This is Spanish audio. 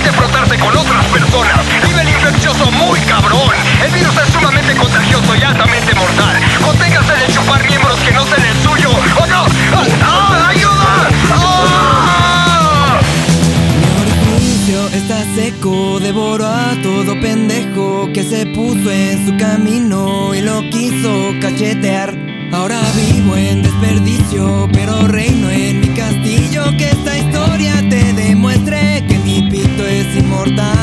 evite frotarse con otras personas. Nivel infeccioso muy cabrón. El virus es sumamente contagioso y altamente mortal. Conténgase de chupar miembros que no sean el suyo. ¡Oh no! ¡Ah! ¡Ayuda! ¡Ah! Mi orificio está seco, devoró a todo pendejo que se puso en su camino y lo quiso cachetear. Ahora vivo en desperdicio, pero reino en mi castillo. Que esta historia te demuestre que mi pito es inmortal.